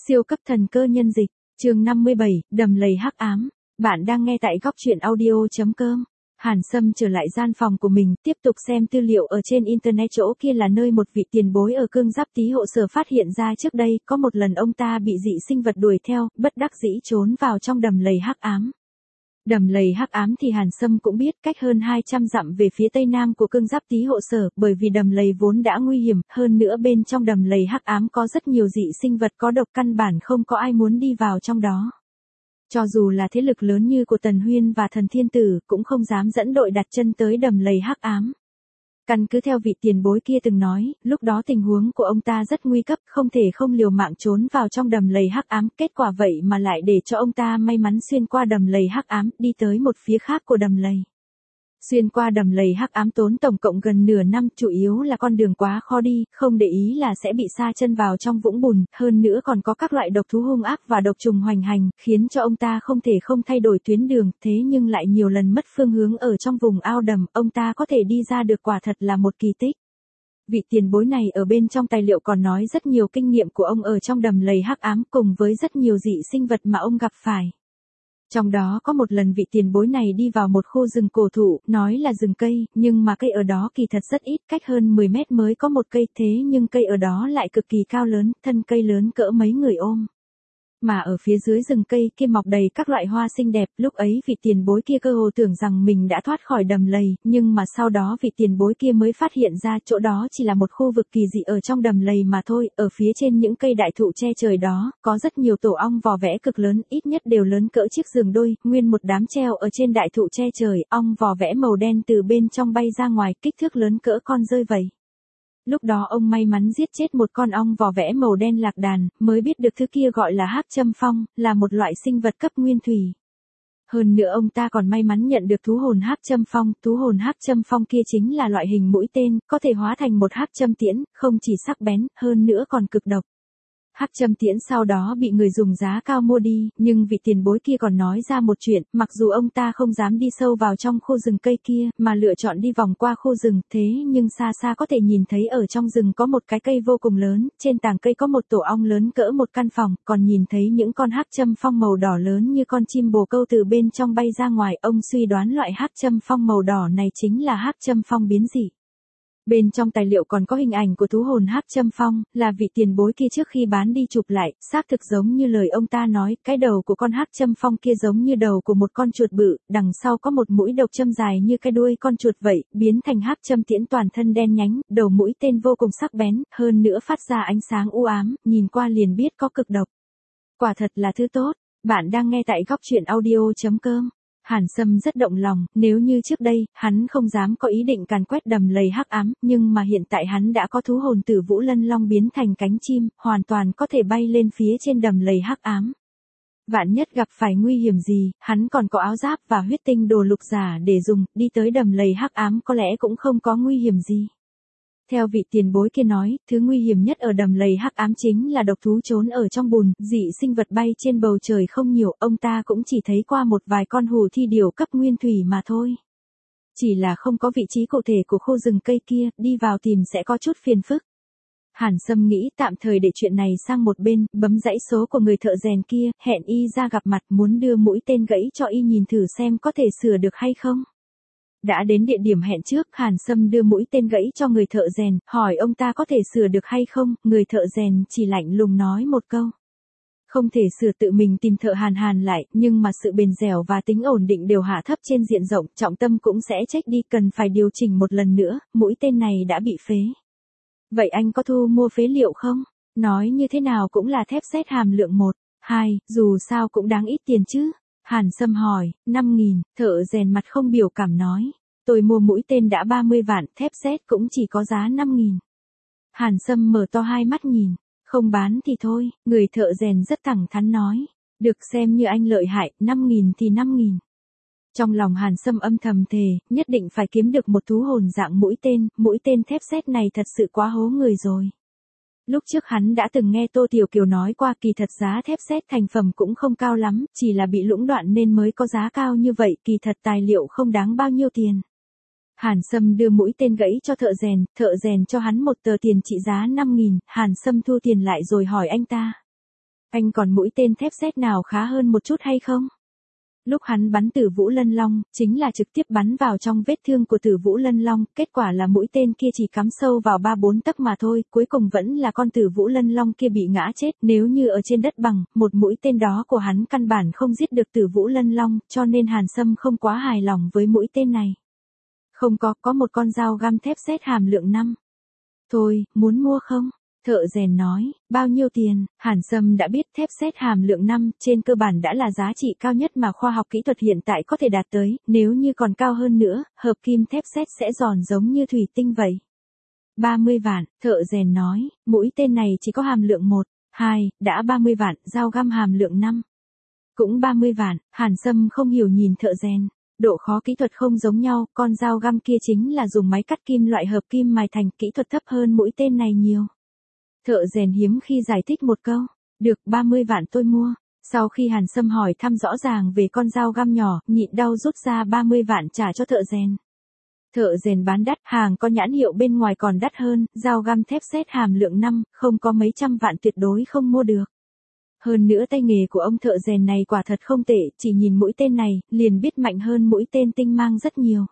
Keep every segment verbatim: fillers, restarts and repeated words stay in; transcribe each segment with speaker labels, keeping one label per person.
Speaker 1: Siêu cấp thần cơ nhân dịch, chương năm mươi bảy, đầm lầy hắc ám. Bạn đang nghe tại góc truyện audio.com. Hàn Sâm trở lại gian phòng của mình, tiếp tục xem tư liệu ở trên internet. Chỗ kia là nơi một vị tiền bối ở Cương Giáp Tý hộ sở phát hiện ra trước đây, có một lần ông ta bị dị sinh vật đuổi theo, bất đắc dĩ trốn vào trong đầm lầy hắc ám. Đầm lầy hắc ám thì Hàn Sâm cũng biết, cách hơn hai trăm dặm về phía tây nam của Cương Giáp Tý hộ sở, bởi vì đầm lầy vốn đã nguy hiểm, hơn nữa bên trong đầm lầy hắc ám có rất nhiều dị sinh vật có độc, căn bản không có ai muốn đi vào trong đó. Cho dù là thế lực lớn như của Tần Huyên và Thần Thiên Tử, cũng không dám dẫn đội đặt chân tới đầm lầy hắc ám. Căn cứ theo vị tiền bối kia từng nói, lúc đó tình huống của ông ta rất nguy cấp, không thể không liều mạng trốn vào trong đầm lầy hắc ám, kết quả vậy mà lại để cho ông ta may mắn xuyên qua đầm lầy hắc ám, đi tới một phía khác của đầm lầy. Xuyên qua đầm lầy hắc ám tốn tổng cộng gần nửa năm, chủ yếu là con đường quá khó đi, không để ý là sẽ bị sa chân vào trong vũng bùn, hơn nữa còn có các loại độc thú hung ác và độc trùng hoành hành, khiến cho ông ta không thể không thay đổi tuyến đường, thế nhưng lại nhiều lần mất phương hướng ở trong vùng ao đầm, ông ta có thể đi ra được quả thật là một kỳ tích. Vị tiền bối này ở bên trong tài liệu còn nói rất nhiều kinh nghiệm của ông ở trong đầm lầy hắc ám cùng với rất nhiều dị sinh vật mà ông gặp phải. Trong đó có một lần vị tiền bối này đi vào một khu rừng cổ thụ, nói là rừng cây, nhưng mà cây ở đó kỳ thật rất ít, cách hơn mười mét mới có một cây, thế nhưng cây ở đó lại cực kỳ cao lớn, thân cây lớn cỡ mấy người ôm. Mà ở phía dưới rừng cây kia mọc đầy các loại hoa xinh đẹp, lúc ấy vị tiền bối kia cơ hồ tưởng rằng mình đã thoát khỏi đầm lầy, nhưng mà sau đó vị tiền bối kia mới phát hiện ra chỗ đó chỉ là một khu vực kỳ dị ở trong đầm lầy mà thôi, ở phía trên những cây đại thụ che trời đó, có rất nhiều tổ ong vò vẽ cực lớn, ít nhất đều lớn cỡ chiếc giường đôi, nguyên một đám treo ở trên đại thụ che trời, ong vò vẽ màu đen từ bên trong bay ra ngoài, kích thước lớn cỡ con rơi vậy. Lúc đó ông may mắn giết chết một con ong vò vẽ màu đen lạc đàn, mới biết được thứ kia gọi là hắc châm phong, là một loại sinh vật cấp nguyên thủy. Hơn nữa ông ta còn may mắn nhận được thú hồn hắc châm phong, thú hồn hắc châm phong kia chính là loại hình mũi tên, có thể hóa thành một hắc châm tiễn, không chỉ sắc bén, hơn nữa còn cực độc. Hắc châm tiễn sau đó bị người dùng giá cao mua đi, nhưng vị tiền bối kia còn nói ra một chuyện, mặc dù ông ta không dám đi sâu vào trong khu rừng cây kia, mà lựa chọn đi vòng qua khu rừng, thế nhưng xa xa có thể nhìn thấy ở trong rừng có một cái cây vô cùng lớn, trên tàng cây có một tổ ong lớn cỡ một căn phòng, còn nhìn thấy những con hắc châm phong màu đỏ lớn như con chim bồ câu từ bên trong bay ra ngoài, ông suy đoán loại hắc châm phong màu đỏ này chính là hắc châm phong biến dị. Bên trong tài liệu còn có hình ảnh của thú hồn hắc châm phong, là vị tiền bối kia trước khi bán đi chụp lại, xác thực giống như lời ông ta nói, cái đầu của con hắc châm phong kia giống như đầu của một con chuột bự, đằng sau có một mũi độc châm dài như cái đuôi con chuột vậy, biến thành hắc châm tiễn, toàn thân đen nhánh, đầu mũi tên vô cùng sắc bén, hơn nữa phát ra ánh sáng u ám, nhìn qua liền biết có cực độc. Quả thật là thứ tốt. Bạn đang nghe tại góc truyện audio.com. Hàn Sâm rất động lòng, nếu như trước đây, hắn không dám có ý định càn quét đầm lầy hắc ám, nhưng mà hiện tại hắn đã có thú hồn Tử Vũ Lân Long biến thành cánh chim, hoàn toàn có thể bay lên phía trên đầm lầy hắc ám. Vạn nhất gặp phải nguy hiểm gì, hắn còn có áo giáp và huyết tinh đồ lục giả để dùng, đi tới đầm lầy hắc ám có lẽ cũng không có nguy hiểm gì. Theo vị tiền bối kia nói, thứ nguy hiểm nhất ở đầm lầy hắc ám chính là độc thú trốn ở trong bùn, dị sinh vật bay trên bầu trời không nhiều, ông ta cũng chỉ thấy qua một vài con hù thi điểu cấp nguyên thủy mà thôi. Chỉ là không có vị trí cụ thể của khu rừng cây kia, đi vào tìm sẽ có chút phiền phức. Hàn Sâm nghĩ tạm thời để chuyện này sang một bên, bấm dãy số của người thợ rèn kia, hẹn y ra gặp mặt, muốn đưa mũi tên gãy cho y nhìn thử xem có thể sửa được hay không. Đã đến địa điểm hẹn trước, Hàn Sâm đưa mũi tên gãy cho người thợ rèn, hỏi ông ta có thể sửa được hay không, người thợ rèn chỉ lạnh lùng nói một câu. Không thể sửa, tự mình tìm thợ hàn hàn lại, nhưng mà sự bền dẻo và tính ổn định đều hạ thấp trên diện rộng, trọng tâm cũng sẽ chết đi, cần phải điều chỉnh một lần nữa, mũi tên này đã bị phế. Vậy anh có thu mua phế liệu không? Nói như thế nào cũng là thép sét hàm lượng một, hai, dù sao cũng đáng ít tiền chứ. Hàn Sâm hỏi, năm nghìn, thợ rèn mặt không biểu cảm nói. Tôi mua mũi tên đã ba mươi vạn, thép sét cũng chỉ có giá năm nghìn. Hàn Sâm mở to hai mắt nhìn, không bán thì thôi, người thợ rèn rất thẳng thắn nói. Được, xem như anh lợi hại, năm nghìn thì năm nghìn. Trong lòng Hàn Sâm âm thầm thề, nhất định phải kiếm được một thú hồn dạng mũi tên, mũi tên thép sét này thật sự quá hố người rồi. Lúc trước hắn đã từng nghe Tô Tiểu Kiều nói qua, kỳ thật giá thép sét thành phẩm cũng không cao lắm, chỉ là bị lũng đoạn nên mới có giá cao như vậy, kỳ thật tài liệu không đáng bao nhiêu tiền. Hàn Sâm đưa mũi tên gãy cho thợ rèn, thợ rèn cho hắn một tờ tiền trị giá năm nghìn, Hàn Sâm thu tiền lại rồi hỏi anh ta. Anh còn mũi tên thép xét nào khá hơn một chút hay không? Lúc hắn bắn Tử Vũ Lân Long, chính là trực tiếp bắn vào trong vết thương của Tử Vũ Lân Long, kết quả là mũi tên kia chỉ cắm sâu vào ba bốn tấc mà thôi, cuối cùng vẫn là con Tử Vũ Lân Long kia bị ngã chết, nếu như ở trên đất bằng, một mũi tên đó của hắn căn bản không giết được Tử Vũ Lân Long, cho nên Hàn Sâm không quá hài lòng với mũi tên này. Không có, có một con dao găm thép sét hàm lượng năm. Thôi, muốn mua không? Thợ rèn nói, bao nhiêu tiền? Hàn Sâm đã biết thép sét hàm lượng năm trên cơ bản đã là giá trị cao nhất mà khoa học kỹ thuật hiện tại có thể đạt tới, nếu như còn cao hơn nữa, hợp kim thép sét sẽ giòn giống như thủy tinh vậy. ba mươi vạn, thợ rèn nói, mũi tên này chỉ có hàm lượng một, hai, đã ba mươi vạn, dao găm hàm lượng năm. Cũng ba mươi vạn, Hàn Sâm không hiểu nhìn thợ rèn. Độ khó kỹ thuật không giống nhau, con dao găm kia chính là dùng máy cắt kim loại hợp kim mài thành, kỹ thuật thấp hơn mũi tên này nhiều. Thợ rèn hiếm khi giải thích một câu, được ba mươi vạn tôi mua. Sau khi Hàn Sâm hỏi thăm rõ ràng về con dao găm nhỏ, nhịn đau rút ra ba mươi vạn trả cho thợ rèn. Thợ rèn bán đắt, hàng có nhãn hiệu bên ngoài còn đắt hơn, dao găm thép sét hàm lượng năm, không có mấy trăm vạn tuyệt đối không mua được. Hơn nữa tay nghề của ông thợ rèn này quả thật không tệ, chỉ nhìn mũi tên này, liền biết mạnh hơn mũi tên tinh mang rất nhiều.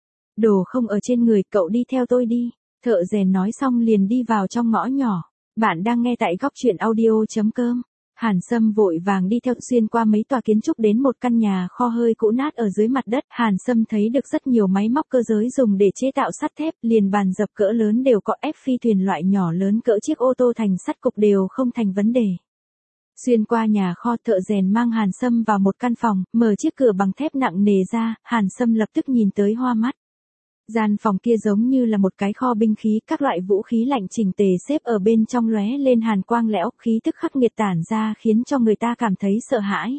Speaker 1: Đồ không ở trên người, cậu đi theo tôi đi. Thợ rèn nói xong liền đi vào trong ngõ nhỏ. Bạn đang nghe tại góc truyện audio.com. Hàn Sâm vội vàng đi theo xuyên qua mấy tòa kiến trúc đến một căn nhà kho hơi cũ nát ở dưới mặt đất. Hàn Sâm thấy được rất nhiều máy móc cơ giới dùng để chế tạo sắt thép, liền bàn dập cỡ lớn đều có, ép phi thuyền loại nhỏ lớn cỡ chiếc ô tô thành sắt cục đều không thành vấn đề. Xuyên qua nhà kho, thợ rèn mang Hàn Sâm vào một căn phòng, mở chiếc cửa bằng thép nặng nề ra, Hàn Sâm lập tức nhìn tới hoa mắt. Gian phòng kia giống như là một cái kho binh khí, các loại vũ khí lạnh chỉnh tề xếp ở bên trong lóe lên hàn quang lẽo, khí tức khắc nghiệt tản ra khiến cho người ta cảm thấy sợ hãi.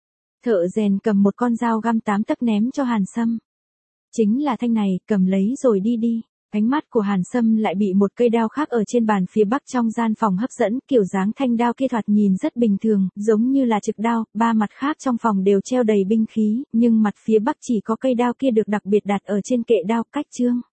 Speaker 1: Thợ rèn cầm một con dao găm tám tấc ném cho Hàn Sâm. Chính là thanh này, cầm lấy rồi đi đi. Ánh mắt của Hàn Sâm lại bị một cây đao khác ở trên bàn phía bắc trong gian phòng hấp dẫn, kiểu dáng thanh đao kia thoạt nhìn rất bình thường, giống như là trực đao, ba mặt khác trong phòng đều treo đầy binh khí, nhưng mặt phía bắc chỉ có cây đao kia được đặc biệt đặt ở trên kệ đao, cách chương.